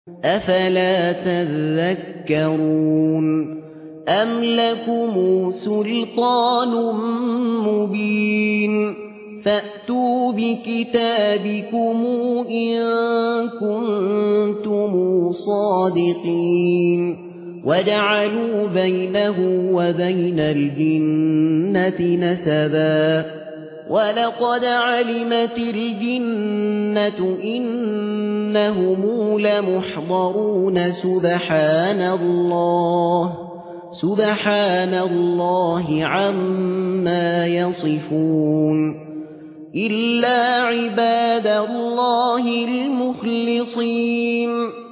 أفلا تذكرون أم لكم سلطان مبين فأتوا بكتابكم إن كنتم صادقين وجعلوا بينه وبين الجنة نسبا ولقد علمت الجنة إنهم لمحضرون سبحان الله عما يصفون إلا عباد الله المخلصين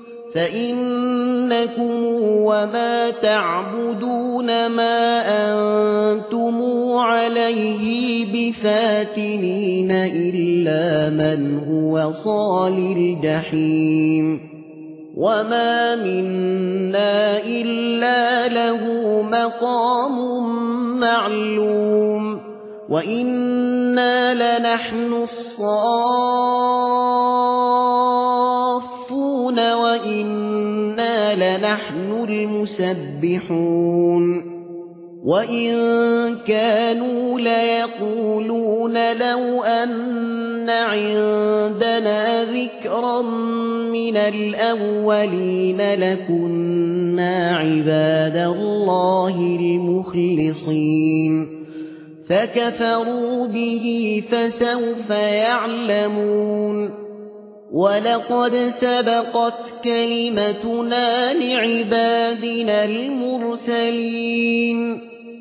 فإنكم وما تعبدون ما أنتم عليه بفاتنين إلا من هو صال الجحيم وما منا إلا له مقام معلوم وإنا لنحن الصافون وإنا لنحن المسبحون وإن كانوا ليقولون لو أن عندنا ذكرا من الأولين لكنا عباد الله المخلصين فكفروا به فسوف يعلمون ولقد سبقت كلمتنا لعبادنا المرسلين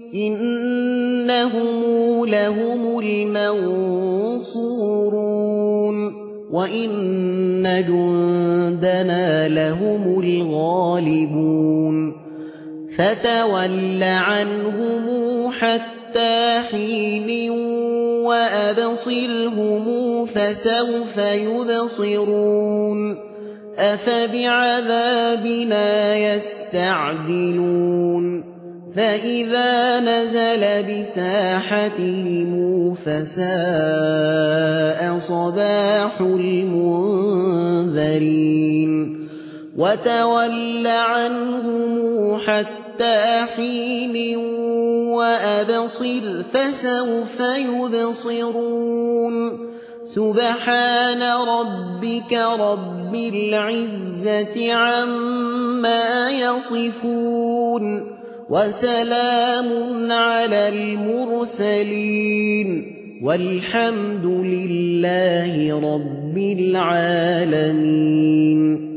إنهم لهم المنصورون وإن جندنا لهم الغالبون فتول عنهم حتى حين وأبصرهم فسوف يبصرون أفبعذابنا يستعجلون فإذا نزل بساحتهم فساء صباح المنذرين وتول عنهم حتى حين وأبصر فسوف يبصرون سبحان ربك رب العزة عما يصفون وسلام على المرسلين والحمد لله رب العالمين.